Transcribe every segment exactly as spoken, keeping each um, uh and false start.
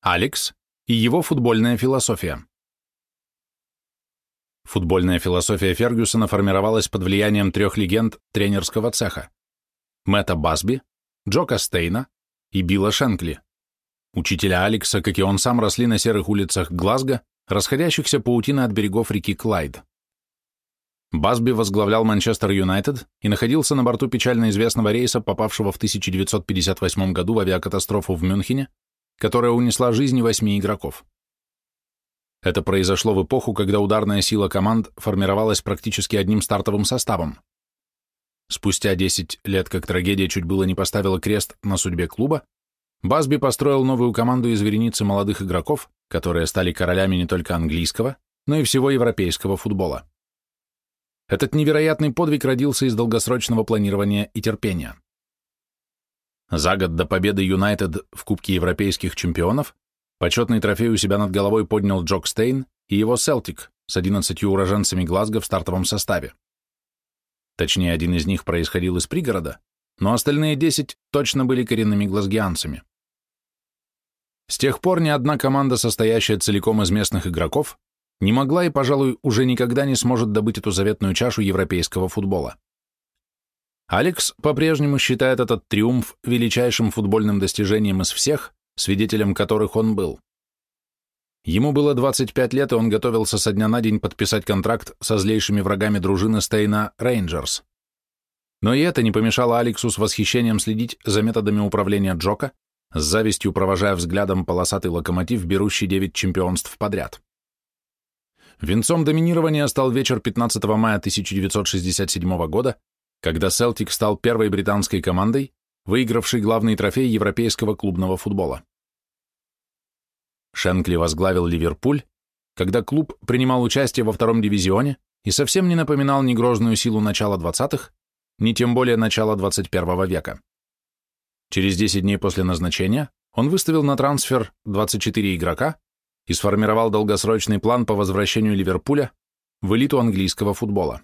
Алекс и его футбольная философия. Футбольная философия Фергюсона формировалась под влиянием трех легенд тренерского цеха – Мэтта Басби, Джо Кастейна и Билла Шенкли. Учителя Алекса, как и он сам, росли на серых улицах Глазго, расходящихся паутиной от берегов реки Клайд. Басби возглавлял Манчестер Юнайтед и находился на борту печально известного рейса, попавшего в тысяча девятьсот пятьдесят восьмом году в авиакатастрофу в Мюнхене, которая унесла жизни восьми игроков. Это произошло в эпоху, когда ударная сила команд формировалась практически одним стартовым составом. Спустя десять лет, как трагедия чуть было не поставила крест на судьбе клуба, Басби построил новую команду из вереницы молодых игроков, которые стали королями не только английского, но и всего европейского футбола. Этот невероятный подвиг родился из долгосрочного планирования и терпения. За год до победы Юнайтед в Кубке европейских чемпионов почетный трофей у себя над головой поднял Джо Кастейн и его Селтик с одиннадцатью уроженцами Глазго в стартовом составе. Точнее, один из них происходил из пригорода, но остальные десять точно были коренными глазгианцами. С тех пор ни одна команда, состоящая целиком из местных игроков, не могла и, пожалуй, уже никогда не сможет добыть эту заветную чашу европейского футбола. Алекс по-прежнему считает этот триумф величайшим футбольным достижением из всех, свидетелем которых он был. Ему было двадцать пять лет, и он готовился со дня на день подписать контракт со злейшими врагами дружины Стейна Рейнджерс. Но и это не помешало Алексу с восхищением следить за методами управления Джока, с завистью провожая взглядом полосатый локомотив, берущий девять чемпионств подряд. Венцом доминирования стал вечер пятнадцатого мая тысяча девятьсот шестьдесят седьмого года, когда Селтик стал первой британской командой, выигравшей главный трофей европейского клубного футбола. Шенкли возглавил Ливерпуль, когда клуб принимал участие во втором дивизионе и совсем не напоминал ни грозную силу начала двадцатых, ни тем более начала двадцать первого века. Через десять дней после назначения он выставил на трансфер двадцать четыре игрока и сформировал долгосрочный план по возвращению Ливерпуля в элиту английского футбола.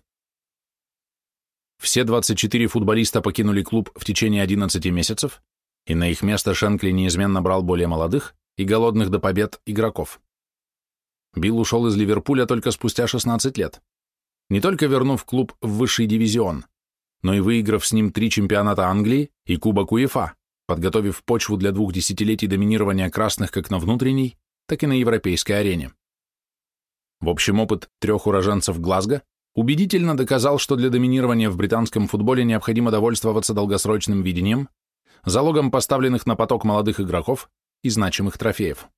Все двадцать четыре футболиста покинули клуб в течение одиннадцати месяцев, и на их место Шенкли неизменно брал более молодых и голодных до побед игроков. Билл ушел из Ливерпуля только спустя шестнадцать лет, не только вернув клуб в высший дивизион, но и выиграв с ним три чемпионата Англии и Кубок УЕФА, подготовив почву для двух десятилетий доминирования красных как на внутренней, так и на европейской арене. В общем, опыт трех уроженцев Глазго убедительно доказал, что для доминирования в британском футболе необходимо довольствоваться долгосрочным видением, залогом поставленных на поток молодых игроков и значимых трофеев.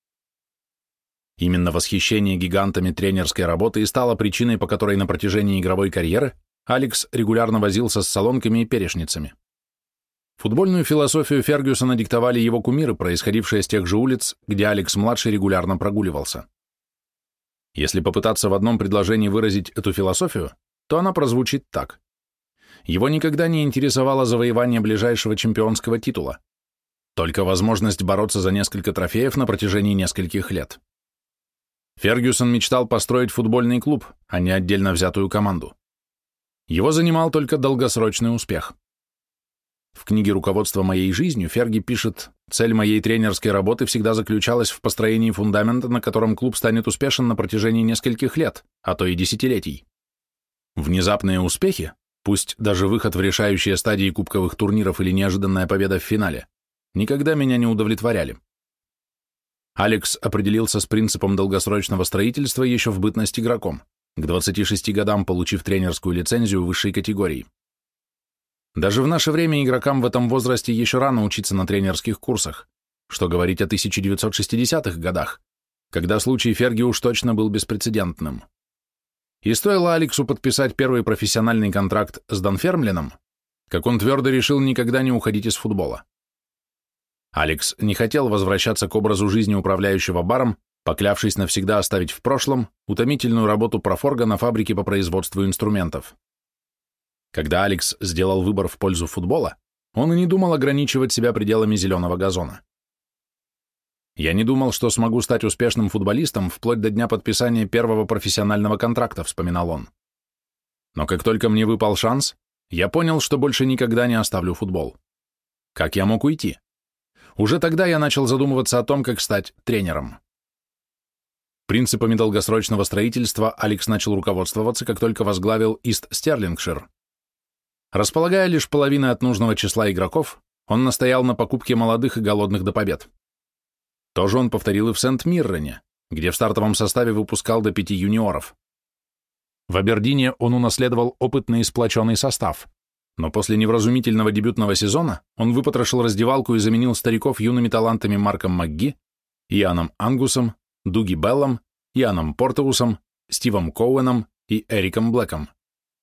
Именно восхищение гигантами тренерской работы и стало причиной, по которой на протяжении игровой карьеры Алекс регулярно возился с солонками и перечницами. Футбольную философию Фергюсона диктовали его кумиры, происходившие с тех же улиц, где Алекс-младший регулярно прогуливался. Если попытаться в одном предложении выразить эту философию, то она прозвучит так. Его никогда не интересовало завоевание ближайшего чемпионского титула, только возможность бороться за несколько трофеев на протяжении нескольких лет. Фергюсон мечтал построить футбольный клуб, а не отдельно взятую команду. Его занимал только долгосрочный успех. В книге «Руководство моей жизнью» Ферги пишет: «Цель моей тренерской работы всегда заключалась в построении фундамента, на котором клуб станет успешен на протяжении нескольких лет, а то и десятилетий. Внезапные успехи, пусть даже выход в решающие стадии кубковых турниров или неожиданная победа в финале, никогда меня не удовлетворяли». Алекс определился с принципом долгосрочного строительства еще в бытность игроком, к двадцати шести годам получив тренерскую лицензию высшей категории. Даже в наше время игрокам в этом возрасте еще рано учиться на тренерских курсах, что говорить о тысяча девятьсот шестидесятых годах, когда случай Ферги уж точно был беспрецедентным. И стоило Алексу подписать первый профессиональный контракт с Данфермлином, как он твердо решил никогда не уходить из футбола. Алекс не хотел возвращаться к образу жизни управляющего баром, поклявшись навсегда оставить в прошлом утомительную работу профорга на фабрике по производству инструментов. Когда Алекс сделал выбор в пользу футбола, он и не думал ограничивать себя пределами зеленого газона. «Я не думал, что смогу стать успешным футболистом вплоть до дня подписания первого профессионального контракта», — вспоминал он. «Но как только мне выпал шанс, я понял, что больше никогда не оставлю футбол. Как я мог уйти? Уже тогда я начал задумываться о том, как стать тренером. Принципами долгосрочного строительства Алекс начал руководствоваться, как только возглавил Ист Стерлингшир. Располагая лишь половиной от нужного числа игроков, он настоял на покупке молодых и голодных до побед. То же он повторил и в Сент-Миррене, где в стартовом составе выпускал до пяти юниоров. В Абердине он унаследовал опытный и сплоченный состав, но после невразумительного дебютного сезона он выпотрошил раздевалку и заменил стариков юными талантами Марком МакГи, Ианом Ангусом, Дуги Беллом, Ианом Портеусом, Стивом Коуэном и Эриком Блэком.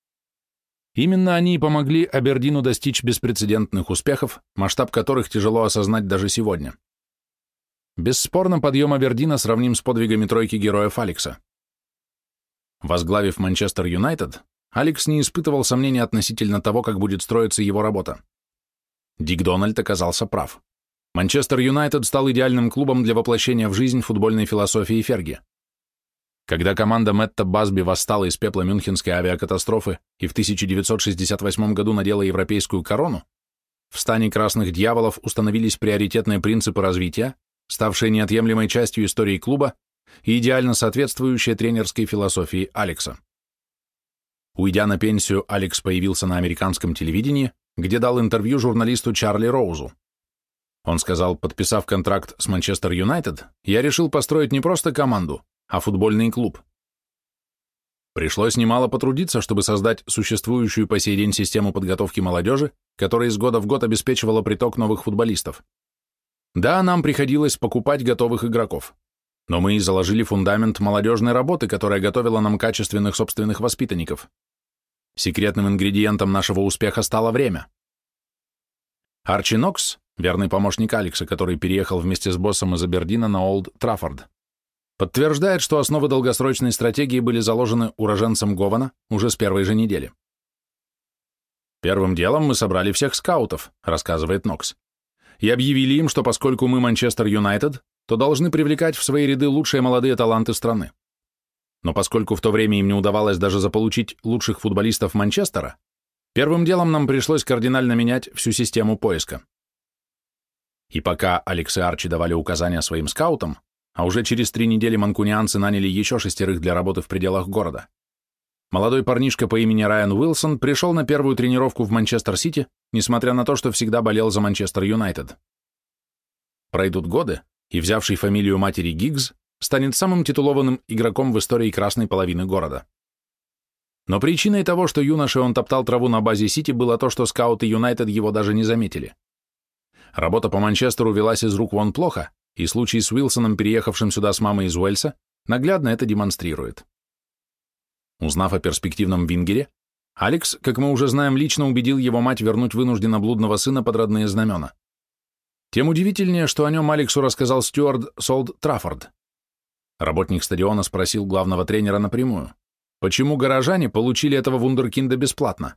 Именно они и помогли Абердину достичь беспрецедентных успехов, масштаб которых тяжело осознать даже сегодня. Бесспорно, подъем Абердина сравним с подвигами тройки героев Алекса. Возглавив Манчестер Юнайтед, Алекс не испытывал сомнений относительно того, как будет строиться его работа. Дик Дональд оказался прав. Манчестер Юнайтед стал идеальным клубом для воплощения в жизнь футбольной философии Ферги. Когда команда Мэтта Басби восстала из пепла Мюнхенской авиакатастрофы и в тысяча девятьсот шестьдесят восьмом году надела европейскую корону, в стане красных дьяволов установились приоритетные принципы развития, ставшие неотъемлемой частью истории клуба и идеально соответствующие тренерской философии Алекса. Уйдя на пенсию, Алекс появился на американском телевидении, где дал интервью журналисту Чарли Роузу. Он сказал: подписав контракт с Манчестер Юнайтед, я решил построить не просто команду, а футбольный клуб. Пришлось немало потрудиться, чтобы создать существующую по сей день систему подготовки молодежи, которая из года в год обеспечивала приток новых футболистов. Да, нам приходилось покупать готовых игроков, но мы и заложили фундамент молодежной работы, которая готовила нам качественных собственных воспитанников. Секретным ингредиентом нашего успеха стало время. Арчи Нокс, верный помощник Алекса, который переехал вместе с боссом из Абердина на Олд Траффорд, подтверждает, что основы долгосрочной стратегии были заложены уроженцем Гована уже с первой же недели. «Первым делом мы собрали всех скаутов», — рассказывает Нокс, «и объявили им, что поскольку мы Манчестер Юнайтед, то должны привлекать в свои ряды лучшие молодые таланты страны. Но поскольку в то время им не удавалось даже заполучить лучших футболистов Манчестера, первым делом нам пришлось кардинально менять всю систему поиска». И пока Алекс и Арчи давали указания своим скаутам, а уже через три недели манкунианцы наняли еще шестерых для работы в пределах города, молодой парнишка по имени Райан Уилсон пришел на первую тренировку в Манчестер-Сити, несмотря на то, что всегда болел за Манчестер Юнайтед. Пройдут годы, и взявший фамилию матери Гиггс станет самым титулованным игроком в истории красной половины города. Но причиной того, что юноше он топтал траву на базе Сити, было то, что скауты Юнайтед его даже не заметили. Работа по Манчестеру велась из рук вон плохо, и случай с Уилсоном, переехавшим сюда с мамой из Уэльса, наглядно это демонстрирует. Узнав о перспективном вингере, Алекс, как мы уже знаем, лично убедил его мать вернуть вынужденно блудного сына под родные знамена. Тем удивительнее, что о нем Алексу рассказал стюард с Олд Траффорд. Работник стадиона спросил главного тренера напрямую, почему горожане получили этого вундеркинда бесплатно.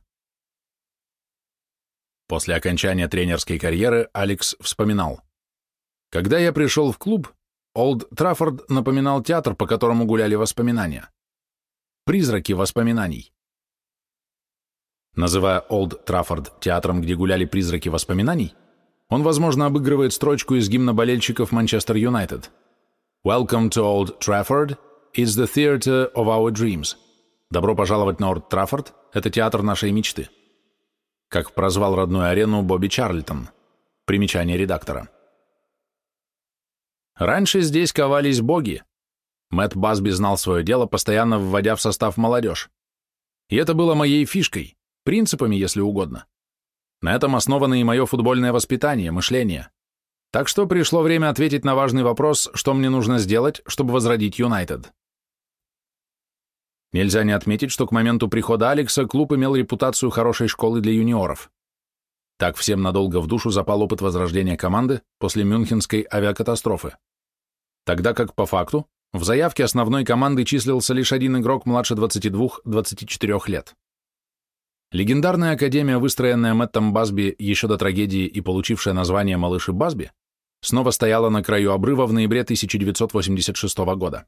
После окончания тренерской карьеры Алекс вспоминал: «Когда я пришел в клуб, Олд Траффорд напоминал театр, по которому гуляли воспоминания. Призраки воспоминаний». Называя Олд Траффорд театром, где гуляли призраки воспоминаний, он, возможно, обыгрывает строчку из гимна болельщиков Манчестер Юнайтед. «Welcome to Old Trafford, it's the theater of our dreams». «Добро пожаловать на Олд Траффорд, это театр нашей мечты», как прозвал родную арену Бобби Чарльтон. Примечание редактора. Раньше здесь ковались боги. Мэтт Басби знал свое дело, постоянно вводя в состав молодежь. И это было моей фишкой, принципами, если угодно. На этом основано и мое футбольное воспитание, мышление. Так что пришло время ответить на важный вопрос, что мне нужно сделать, чтобы возродить Юнайтед. Нельзя не отметить, что к моменту прихода Алекса клуб имел репутацию хорошей школы для юниоров. Так всем надолго в душу запал опыт возрождения команды после Мюнхенской авиакатастрофы. Тогда как по факту в заявке основной команды числился лишь один игрок младше двадцати двух — двадцати четырёх лет. Легендарная академия, выстроенная Мэттом Басби еще до трагедии и получившая название «Малыши Басби», снова стояла на краю обрыва в ноябре тысяча девятьсот восемьдесят шестого года.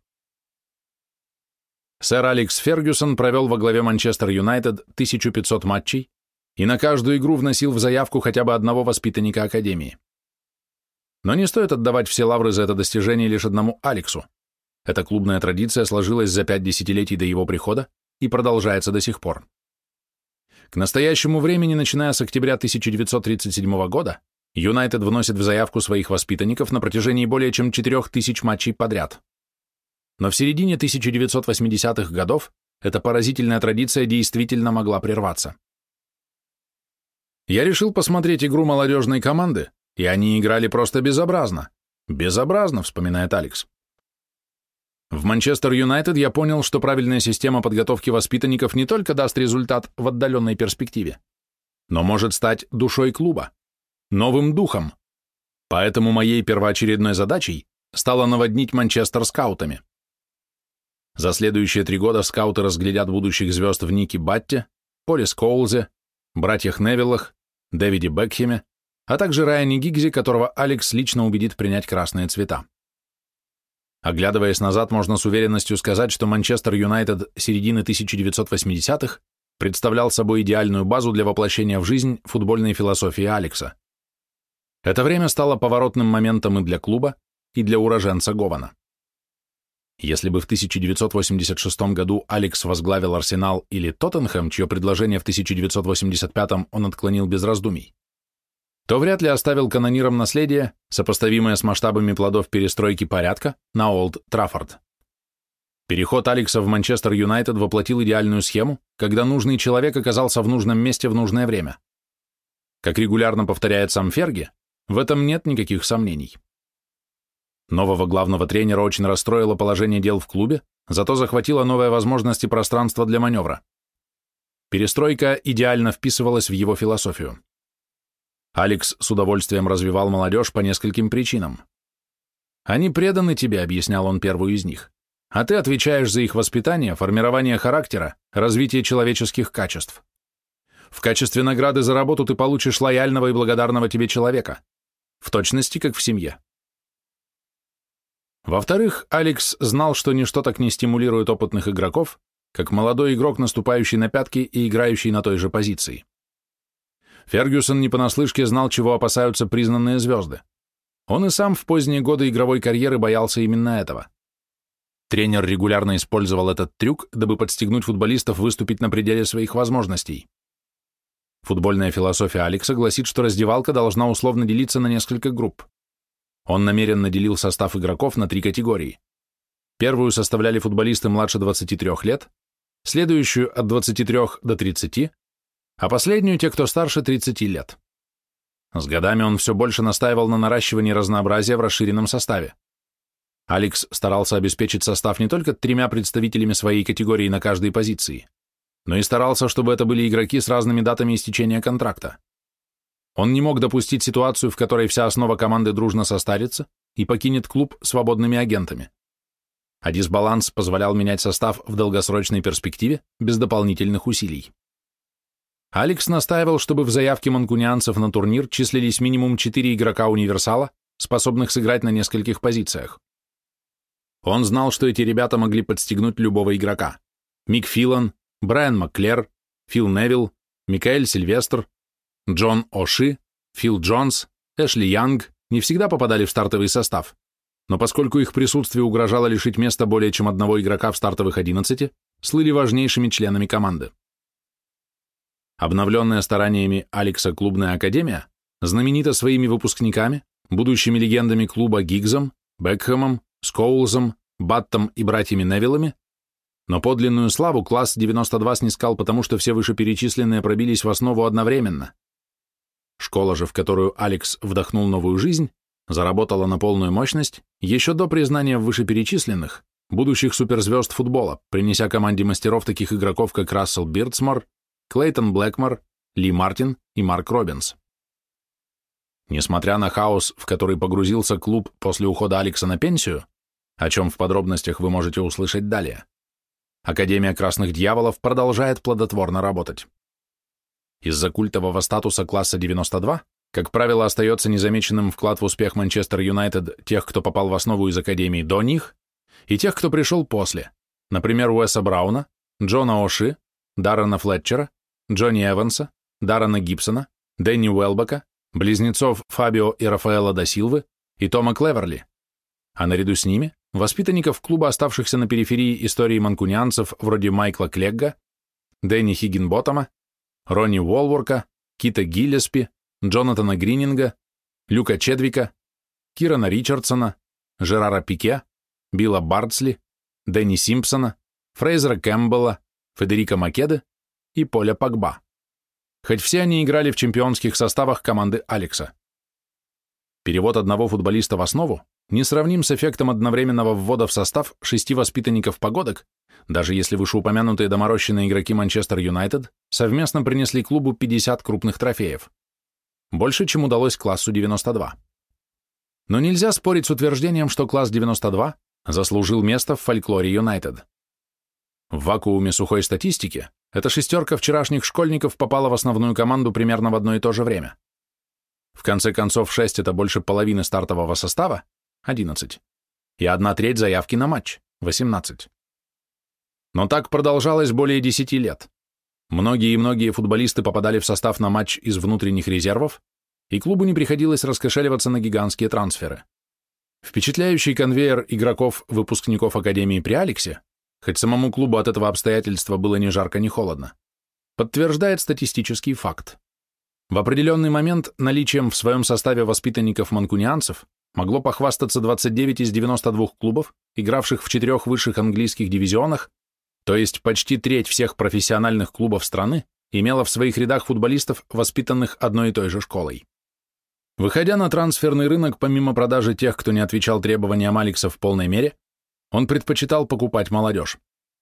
Сэр Алекс Фергюсон провел во главе Манчестер Юнайтед тысячу пятьсот матчей и на каждую игру вносил в заявку хотя бы одного воспитанника академии. Но не стоит отдавать все лавры за это достижение лишь одному Алексу. Эта клубная традиция сложилась за пять десятилетий до его прихода и продолжается до сих пор. К настоящему времени, начиная с октября тысяча девятьсот тридцать седьмого года, Юнайтед вносит в заявку своих воспитанников на протяжении более чем четырех тысяч матчей подряд. Но в середине тысяча девятьсот восьмидесятых годов эта поразительная традиция действительно могла прерваться. Я решил посмотреть игру молодежной команды, и они играли просто безобразно. Безобразно, вспоминает Алекс. В Манчестер Юнайтед я понял, что правильная система подготовки воспитанников не только даст результат в отдаленной перспективе, но может стать душой клуба, новым духом. Поэтому моей первоочередной задачей стало наводнить Манчестер скаутами. За следующие три года скауты разглядят будущих звезд в Нике Батте, Поле Скоулзе, братьях Невиллах, Дэвиде Бекхеме, а также Райане Гиггзе, которого Алекс лично убедит принять красные цвета. Оглядываясь назад, можно с уверенностью сказать, что Манчестер Юнайтед середины тысяча девятьсот восьмидесятых представлял собой идеальную базу для воплощения в жизнь футбольной философии Алекса. Это время стало поворотным моментом и для клуба, и для уроженца Гована. Если бы в тысяча девятьсот восемьдесят шестом году Алекс возглавил Арсенал или Тоттенхэм, чье предложение в тысяча девятьсот восемьдесят пятом он отклонил без раздумий, то вряд ли оставил канонирам наследие, сопоставимое с масштабами плодов перестройки порядка на Олд Траффорд. Переход Алекса в Манчестер Юнайтед воплотил идеальную схему, когда нужный человек оказался в нужном месте в нужное время. Как регулярно повторяет сам Ферги, в этом нет никаких сомнений. Нового главного тренера очень расстроило положение дел в клубе, зато захватило новые возможности пространства для маневра. Перестройка идеально вписывалась в его философию. Алекс с удовольствием развивал молодежь по нескольким причинам. «Они преданы тебе», — объяснял он первую из них, «а ты отвечаешь за их воспитание, формирование характера, развитие человеческих качеств. В качестве награды за работу ты получишь лояльного и благодарного тебе человека, в точности, как в семье». Во-вторых, Алекс знал, что ничто так не стимулирует опытных игроков, как молодой игрок, наступающий на пятки и играющий на той же позиции. Фергюсон не понаслышке знал, чего опасаются признанные звезды. Он и сам в поздние годы игровой карьеры боялся именно этого. Тренер регулярно использовал этот трюк, дабы подстегнуть футболистов выступить на пределе своих возможностей. Футбольная философия Алекса гласит, что раздевалка должна условно делиться на несколько групп. Он намеренно делил состав игроков на три категории. Первую составляли футболисты младше двадцати трёх лет, следующую от двадцати трёх до тридцати, а последнюю те, кто старше тридцати лет. С годами он все больше настаивал на наращивании разнообразия в расширенном составе. Алекс старался обеспечить состав не только тремя представителями своей категории на каждой позиции, но и старался, чтобы это были игроки с разными датами истечения контракта. Он не мог допустить ситуацию, в которой вся основа команды дружно состарится и покинет клуб свободными агентами. А дисбаланс позволял менять состав в долгосрочной перспективе без дополнительных усилий. Алекс настаивал, чтобы в заявке манкунианцев на турнир числились минимум четыре игрока-универсала, способных сыграть на нескольких позициях. Он знал, что эти ребята могли подстегнуть любого игрока. Мик Филан, Брайан Макклер, Фил Невилл, Микаэль Сильвестр, Джон О'Ши, Фил Джонс, Эшли Янг не всегда попадали в стартовый состав, но поскольку их присутствие угрожало лишить места более чем одного игрока в стартовых одиннадцати, слыли важнейшими членами команды. Обновленная стараниями Алекса клубная академия знаменита своими выпускниками, будущими легендами клуба Гиггзом, Бекхэмом, Скоулзом, Баттом и братьями Невиллами, но подлинную славу класс девяносто два снискал потому, что все вышеперечисленные пробились в основу одновременно. Школа же, в которую Алекс вдохнул новую жизнь, заработала на полную мощность еще до признания в вышеперечисленных, будущих суперзвезд футбола, принеся команде мастеров таких игроков, как Рассел Бирдсмор, Клейтон Блэкмор, Ли Мартин и Марк Робинс. Несмотря на хаос, в который погрузился клуб после ухода Алекса на пенсию, о чем в подробностях вы можете услышать далее, Академия Красных Дьяволов продолжает плодотворно работать. Из-за культового статуса класса девяносто два, как правило, остается незамеченным вклад в успех Манчестер Юнайтед тех, кто попал в основу из Академии до них, и тех, кто пришел после, например, Уэса Брауна, Джона О'Ши, Даррена Флетчера, Джонни Эванса, Даррена Гибсона, Дэнни Уэлбека, близнецов Фабио и Рафаэла да Силвы, и Тома Клеверли, а наряду с ними воспитанников клуба, оставшихся на периферии истории манкунианцев вроде Майкла Клегга, Дэнни Хиггинботтома, Ронни Уолворка, Кита Гиллеспи, Джонатана Грининга, Люка Чедвика, Кирана Ричардсона, Жерара Пике, Билла Бардсли, Дэнни Симпсона, Фрейзера Кэмпбелла, Федерико Македы и Поля Погба. Хоть все они играли в чемпионских составах команды Алекса. Перевод одного футболиста в основу несравним с эффектом одновременного ввода в состав шести воспитанников погодок, даже если вышеупомянутые доморощенные игроки Манчестер Юнайтед совместно принесли клубу пятьдесят крупных трофеев. Больше, чем удалось классу девяносто два. Но нельзя спорить с утверждением, что класс девяносто два заслужил место в фольклоре Юнайтед. В вакууме сухой статистики эта шестерка вчерашних школьников попала в основную команду примерно в одно и то же время. В конце концов, шесть – это больше половины стартового состава, одиннадцать, и одна треть заявки на матч, восемнадцать. Но так продолжалось более десяти лет. Многие и многие футболисты попадали в состав на матч из внутренних резервов, и клубу не приходилось раскошеливаться на гигантские трансферы. Впечатляющий конвейер игроков-выпускников Академии при Алексе, хоть самому клубу от этого обстоятельства было ни жарко, ни холодно, подтверждает статистический факт. В определенный момент наличием в своем составе воспитанников-манкунианцев могло похвастаться двадцать девять из девяноста двух клубов, игравших в четырех высших английских дивизионах, то есть почти треть всех профессиональных клубов страны имела в своих рядах футболистов, воспитанных одной и той же школой. Выходя на трансферный рынок, помимо продажи тех, кто не отвечал требованиям Алекса в полной мере, он предпочитал покупать молодежь.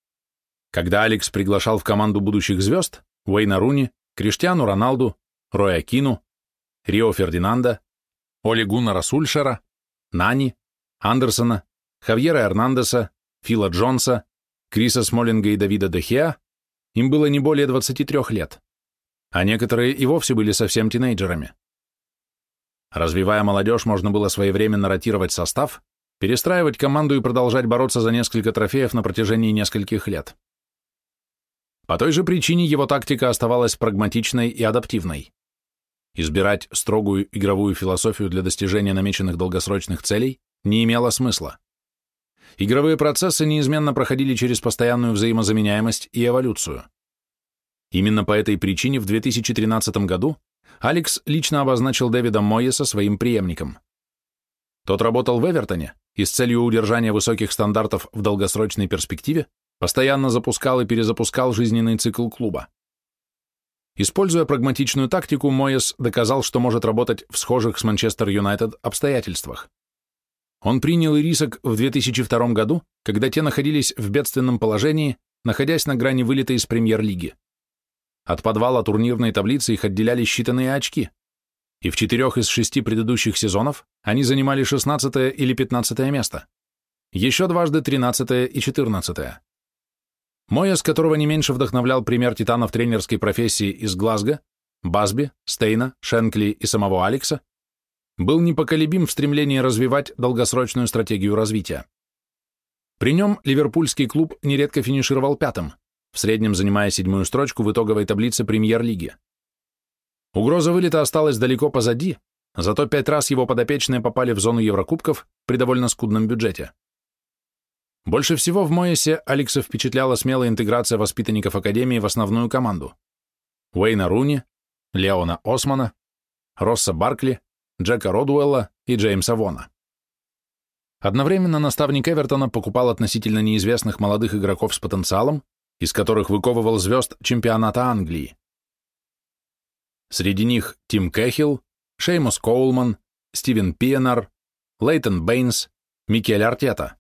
Когда Алекс приглашал в команду будущих звезд Уэйна Руни, Криштиану Роналду, Роя Кину, Рио Фердинанда, Оли Гуннара Сульшера, Нани, Андерсона, Хавьера Эрнандеса, Фила Джонса, Криса Смолинга и Давида де Хеа, им было не более двадцати трёх лет, а некоторые и вовсе были совсем тинейджерами. Развивая молодежь, можно было своевременно ротировать состав, перестраивать команду и продолжать бороться за несколько трофеев на протяжении нескольких лет. По той же причине его тактика оставалась прагматичной и адаптивной. Избирать строгую игровую философию для достижения намеченных долгосрочных целей не имело смысла. Игровые процессы неизменно проходили через постоянную взаимозаменяемость и эволюцию. Именно по этой причине в две тысячи тринадцатом году Алекс лично обозначил Дэвида Мойеса своим преемником. Тот работал в Эвертоне и с целью удержания высоких стандартов в долгосрочной перспективе постоянно запускал и перезапускал жизненный цикл клуба. Используя прагматичную тактику, Мойес доказал, что может работать в схожих с Манчестер Юнайтед обстоятельствах. Он принял и риск в две тысячи втором году, когда те находились в бедственном положении, находясь на грани вылета из премьер-лиги. От подвала турнирной таблицы их отделяли считанные очки, и в четырех из шести предыдущих сезонов они занимали шестнадцатое или пятнадцатое место, еще дважды тринадцатое и четырнадцатое. Мойес, которого не меньше вдохновлял пример титанов тренерской профессии из Глазго, Басби, Стейна, Шенкли и самого Алекса, был непоколебим в стремлении развивать долгосрочную стратегию развития. При нем ливерпульский клуб нередко финишировал пятым, в среднем занимая седьмую строчку в итоговой таблице премьер-лиги. Угроза вылета осталась далеко позади, зато пять раз его подопечные попали в зону Еврокубков при довольно скудном бюджете. Больше всего в Мойесе Алекса впечатляла смелая интеграция воспитанников Академии в основную команду. Уэйна Руни, Леона Османа, Росса Баркли, Джека Родуэлла и Джеймса Вона. Одновременно наставник Эвертона покупал относительно неизвестных молодых игроков с потенциалом, из которых выковывал звезд чемпионата Англии. Среди них Тим Кэхилл, Шеймус Коулман, Стивен Пиенар, Лейтон Бэйнс, Микель Артета.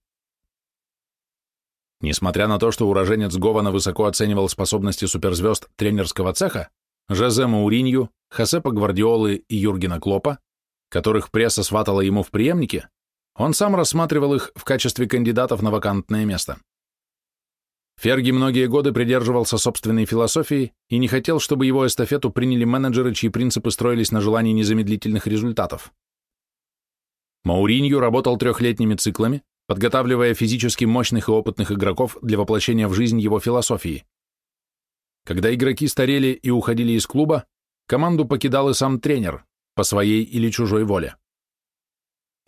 Несмотря на то, что уроженец Гована высоко оценивал способности суперзвезд тренерского цеха, Жозе Мауринью, Хосепа Гвардиолы и Юргена Клопа, которых пресса сватала ему в преемнике, он сам рассматривал их в качестве кандидатов на вакантное место. Ферги многие годы придерживался собственной философии и не хотел, чтобы его эстафету приняли менеджеры, чьи принципы строились на желании незамедлительных результатов. Мауринью работал трехлетними циклами, подготавливая физически мощных и опытных игроков для воплощения в жизнь его философии. Когда игроки старели и уходили из клуба, команду покидал и сам тренер, по своей или чужой воле.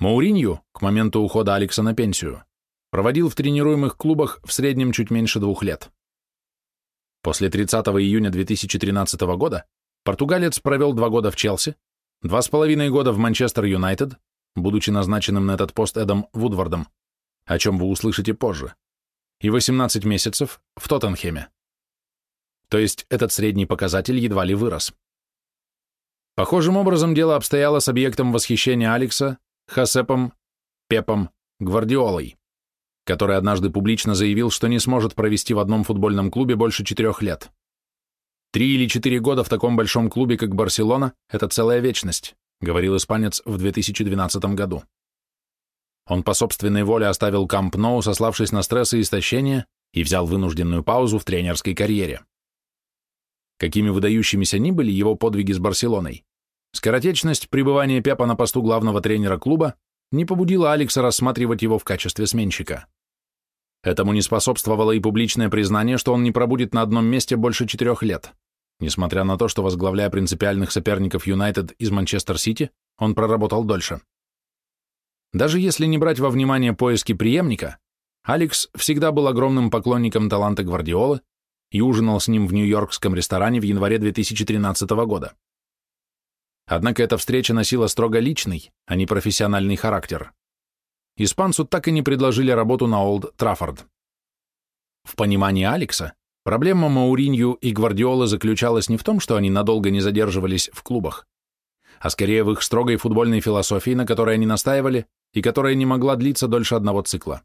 Моуринью, к моменту ухода Алекса на пенсию, проводил в тренируемых клубах в среднем чуть меньше двух лет. После тридцатого июня две тысячи тринадцатого года португалец провел два года в Челси, два с половиной года в Манчестер Юнайтед, будучи назначенным на этот пост Эдом Вудвардом, о чем вы услышите позже, и восемнадцать месяцев в Тоттенхеме. То есть этот средний показатель едва ли вырос. Похожим образом дело обстояло с объектом восхищения Алекса Хосепом Пепом Гвардиолой, который однажды публично заявил, что не сможет провести в одном футбольном клубе больше четырех лет. Три или четыре года в таком большом клубе, как Барселона, это целая вечность, говорил испанец в две тысячи двенадцатом году. Он по собственной воле оставил Камп Ноу, сославшись на стресс и истощение, и взял вынужденную паузу в тренерской карьере. Какими выдающимися ни были его подвиги с Барселоной, скоротечность пребывания Пепа на посту главного тренера клуба не побудила Алекса рассматривать его в качестве сменщика. Этому не способствовало и публичное признание, что он не пробудет на одном месте больше четырех лет, несмотря на то, что, возглавляя принципиальных соперников Юнайтед из Манчестер-Сити, он проработал дольше. Даже если не брать во внимание поиски преемника, Алекс всегда был огромным поклонником таланта Гвардиолы и ужинал с ним в нью-йоркском ресторане в январе две тысячи тринадцатого года. Однако эта встреча носила строго личный, а не профессиональный характер. Испанцу так и не предложили работу на Олд Траффорд. В понимании Алекса проблема Моуринью и Гвардиолы заключалась не в том, что они надолго не задерживались в клубах, а скорее в их строгой футбольной философии, на которой они настаивали и которая не могла длиться дольше одного цикла.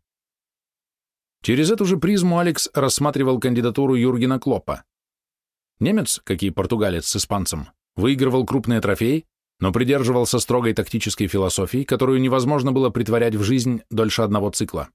Через эту же призму Алекс рассматривал кандидатуру Юргена Клоппа. Немец, как и португалец с испанцем, выигрывал крупные трофеи, но придерживался строгой тактической философии, которую невозможно было претворять в жизнь дольше одного цикла.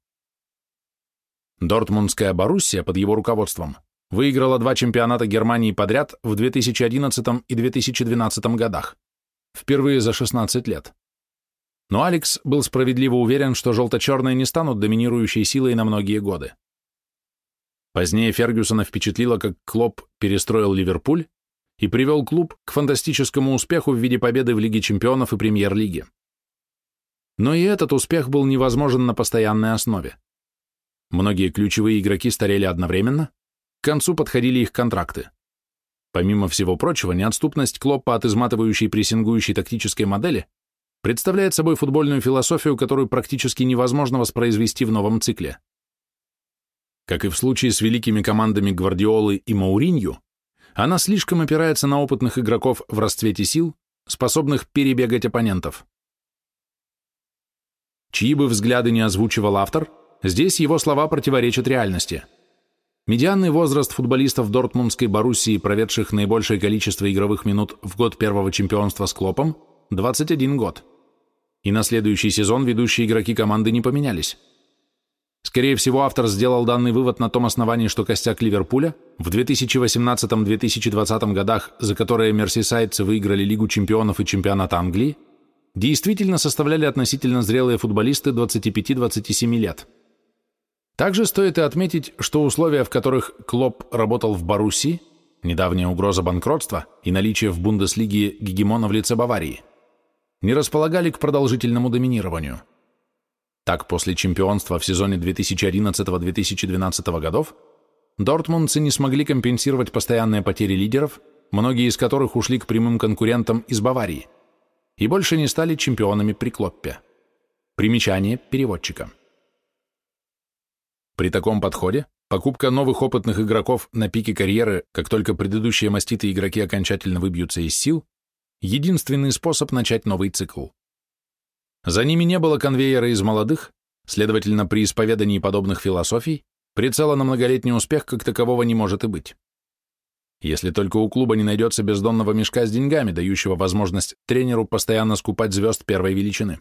Дортмундская Боруссия под его руководством выиграла два чемпионата Германии подряд в две тысячи одиннадцатом и две тысячи двенадцатом годах, впервые за шестнадцать лет. Но Алекс был справедливо уверен, что желто-черные не станут доминирующей силой на многие годы. Позднее Фергюсона впечатлило, как Клопп перестроил Ливерпуль и привел клуб к фантастическому успеху в виде победы в Лиге чемпионов и Премьер-лиге. Но и этот успех был невозможен на постоянной основе. Многие ключевые игроки старели одновременно, к концу подходили их контракты. Помимо всего прочего, неотступность Клоппа от изматывающей прессингующей тактической модели представляет собой футбольную философию, которую практически невозможно воспроизвести в новом цикле. Как и в случае с великими командами Гвардиолы и Моуринью, она слишком опирается на опытных игроков в расцвете сил, способных перебегать оппонентов. Чьи бы взгляды не озвучивал автор, здесь его слова противоречат реальности. Медианный возраст футболистов Дортмундской Боруссии, проведших наибольшее количество игровых минут в год первого чемпионства с Клоппом, двадцать один год. И на следующий сезон ведущие игроки команды не поменялись. Скорее всего, автор сделал данный вывод на том основании, что костяк Ливерпуля в две тысячи восемнадцатом — две тысячи двадцатом годах, за которые мерсисайдцы выиграли Лигу чемпионов и чемпионат Англии, действительно составляли относительно зрелые футболисты двадцати пяти — двадцати семи лет. Также стоит и отметить, что условия, в которых Клопп работал в Боруссии, недавняя угроза банкротства и наличие в Бундеслиге гегемона в лице Баварии, не располагали к продолжительному доминированию. Так, после чемпионства в сезоне две тысячи одиннадцатого — две тысячи двенадцатого годов дортмундцы не смогли компенсировать постоянные потери лидеров, многие из которых ушли к прямым конкурентам из Баварии, и больше не стали чемпионами при Клоппе. Примечание переводчика. При таком подходе покупка новых опытных игроков на пике карьеры, как только предыдущие маститые игроки окончательно выбьются из сил, единственный способ начать новый цикл. За ними не было конвейера из молодых, следовательно, при исповедании подобных философий прицела на многолетний успех как такового не может и быть. Если только у клуба не найдется бездонного мешка с деньгами, дающего возможность тренеру постоянно скупать звезд первой величины.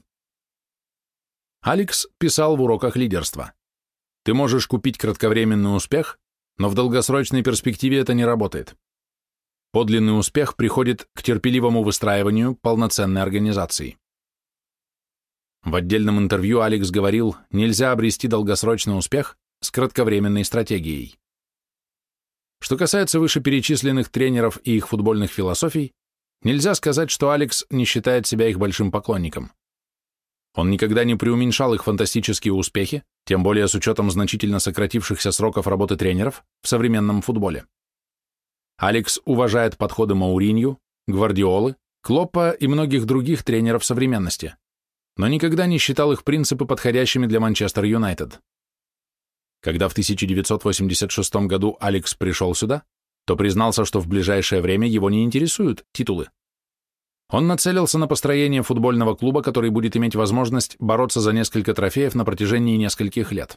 Алекс писал в уроках лидерства: «Ты можешь купить кратковременный успех, но в долгосрочной перспективе это не работает. Подлинный успех приходит к терпеливому выстраиванию полноценной организации». В отдельном интервью Алекс говорил: нельзя обрести долгосрочный успех с кратковременной стратегией. Что касается вышеперечисленных тренеров и их футбольных философий, нельзя сказать, что Алекс не считает себя их большим поклонником. Он никогда не преуменьшал их фантастические успехи, тем более с учетом значительно сократившихся сроков работы тренеров в современном футболе. Алекс уважает подходы Мауринью, Гвардиолы, Клоппа и многих других тренеров современности, но никогда не считал их принципы подходящими для Манчестер Юнайтед. Когда в тысяча девятьсот восемьдесят шестом году Алекс пришел сюда, то признался, что в ближайшее время его не интересуют титулы. Он нацелился на построение футбольного клуба, который будет иметь возможность бороться за несколько трофеев на протяжении нескольких лет.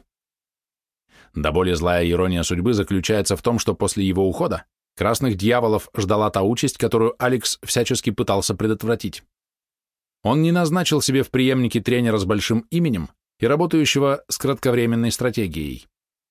Да более злая ирония судьбы заключается в том, что после его ухода красных дьяволов ждала та участь, которую Алекс всячески пытался предотвратить. Он не назначил себе в преемнике тренера с большим именем и работающего с кратковременной стратегией.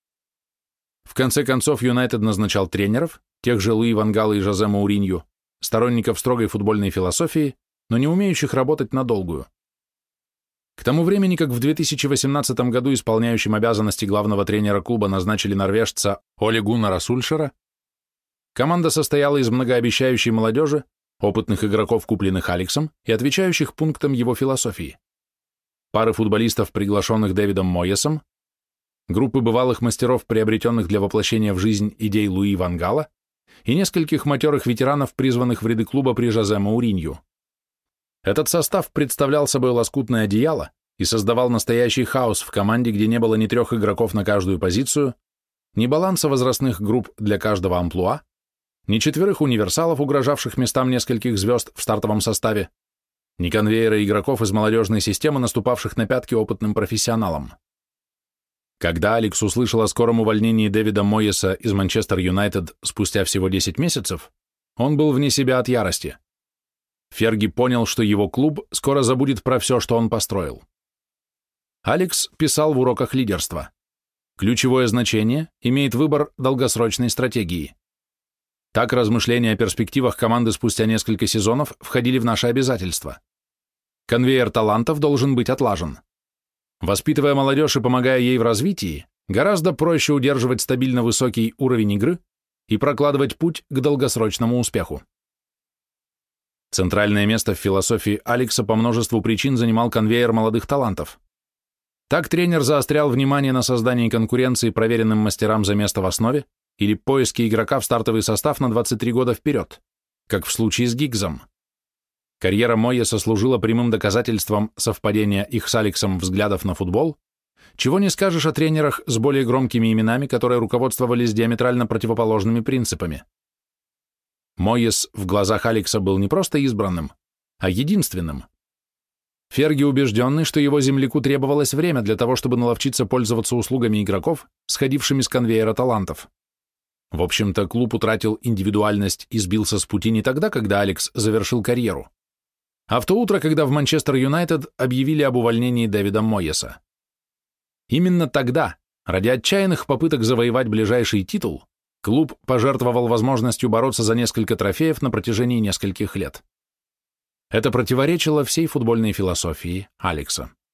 В конце концов, Юнайтед назначал тренеров, тех же Луи ван Гала и Жозе Мауринью, сторонников строгой футбольной философии, но не умеющих работать на долгую. К тому времени, как в две тысячи восемнадцатом году исполняющим обязанности главного тренера клуба назначили норвежца Оле Гуннара Сульшера, команда состояла из многообещающей молодежи, опытных игроков, купленных Алексом и отвечающих пунктам его философии, пары футболистов, приглашенных Дэвидом Моесом, группы бывалых мастеров, приобретенных для воплощения в жизнь идей Луи ван Гала, и нескольких матерых ветеранов, призванных в ряды клуба при Жозе Мауринью. Этот состав представлял собой лоскутное одеяло и создавал настоящий хаос в команде, где не было ни трех игроков на каждую позицию, ни баланса возрастных групп для каждого амплуа, ни четверых универсалов, угрожавших местам нескольких звезд в стартовом составе, ни конвейера игроков из молодежной системы, наступавших на пятки опытным профессионалам. Когда Алекс услышал о скором увольнении Дэвида Моеса из Манчестер Юнайтед спустя всего десять месяцев, он был вне себя от ярости. Ферги понял, что его клуб скоро забудет про все, что он построил. Алекс писал в уроках лидерства: ключевое значение имеет выбор долгосрочной стратегии. Так размышления о перспективах команды спустя несколько сезонов входили в наши обязательства. Конвейер талантов должен быть отлажен. Воспитывая молодежь и помогая ей в развитии, гораздо проще удерживать стабильно высокий уровень игры и прокладывать путь к долгосрочному успеху. Центральное место в философии Алекса по множеству причин занимал конвейер молодых талантов. Так тренер заострял внимание на создании конкуренции проверенным мастерам за место в основе или поиске игрока в стартовый состав на двадцать три года вперед, как в случае с Гиггсом. Карьера Моеса служила прямым доказательством совпадения их с Алексом взглядов на футбол, чего не скажешь о тренерах с более громкими именами, которые руководствовались диаметрально противоположными принципами. Моес в глазах Алекса был не просто избранным, а единственным. Ферги убежденный, что его земляку требовалось время для того, чтобы наловчиться пользоваться услугами игроков, сходившими с конвейера талантов. В общем-то, клуб утратил индивидуальность и сбился с пути не тогда, когда Алекс завершил карьеру, а в то утро, когда в Манчестер Юнайтед объявили об увольнении Дэвида Моеса. Именно тогда, ради отчаянных попыток завоевать ближайший титул, клуб пожертвовал возможностью бороться за несколько трофеев на протяжении нескольких лет. Это противоречило всей футбольной философии Алекса.